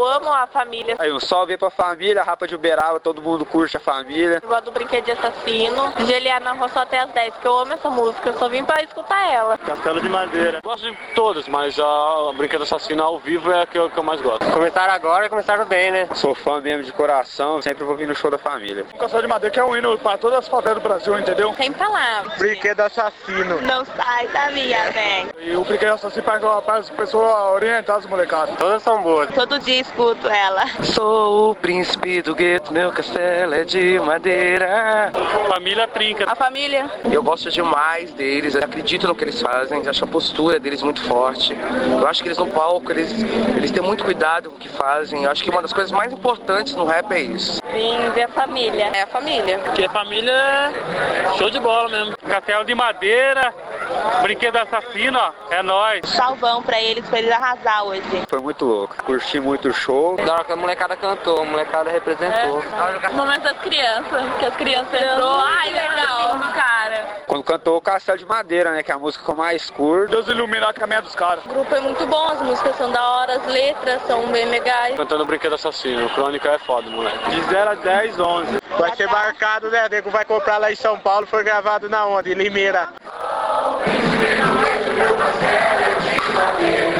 Eu amo a família. Aí um salve aí pra família, Rapa de Uberaba, todo mundo curte a família. Eu gosto do Brinquedo de Assassino, Geliana Rua só até as 10, porque eu amo essa música, eu só vim pra escutar ela. Castelo de Madeira. Gosto de todas, mas a Brinquedo Assassino ao vivo é a que eu mais gosto. Começaram agora e começaram bem, né? Sou fã mesmo de coração, sempre vou vir no show da família. Castelo de Madeira que é um hino pra todas as favelas do Brasil, entendeu? Sem palavras. Brinquedo Assassino. Não sai da minha bem. E o Brinquedo Assassino para as pessoas orientar as molecadas. Todas são boas. Todo dia escuto ela. Sou o príncipe do gueto, meu castelo é de madeira. Família Trinca. A família. Eu gosto demais deles, eu acredito no que eles fazem, acho a postura deles muito forte. Eu acho que eles no palco, eles têm muito cuidado com o que fazem. Eu acho que uma das coisas mais importantes no rap é isso. Vim ver a família. É a família. Porque família é show de bola mesmo. Castelo de Madeira, Brinquedo Assassino, ó, é nóis. Salvão pra eles arrasar hoje. Foi muito louco, curti muito o show. Da hora que a molecada cantou, a molecada representou. O momento das crianças, que as crianças entrou. Ai, legal, cara. Quando cantou o Castelo de Madeira, né, que é a música que eu mais curto. Deus ilumina a caminhada dos caras. O grupo é muito bom, as músicas são da hora, as letras são bem legais. Cantando Brinquedo Assassino, Crônica é foda, moleque. De 0 a 10, 11. Vai ser marcado, né? Nego vai comprar lá em São Paulo, foi gravado na onde? Em Limeira.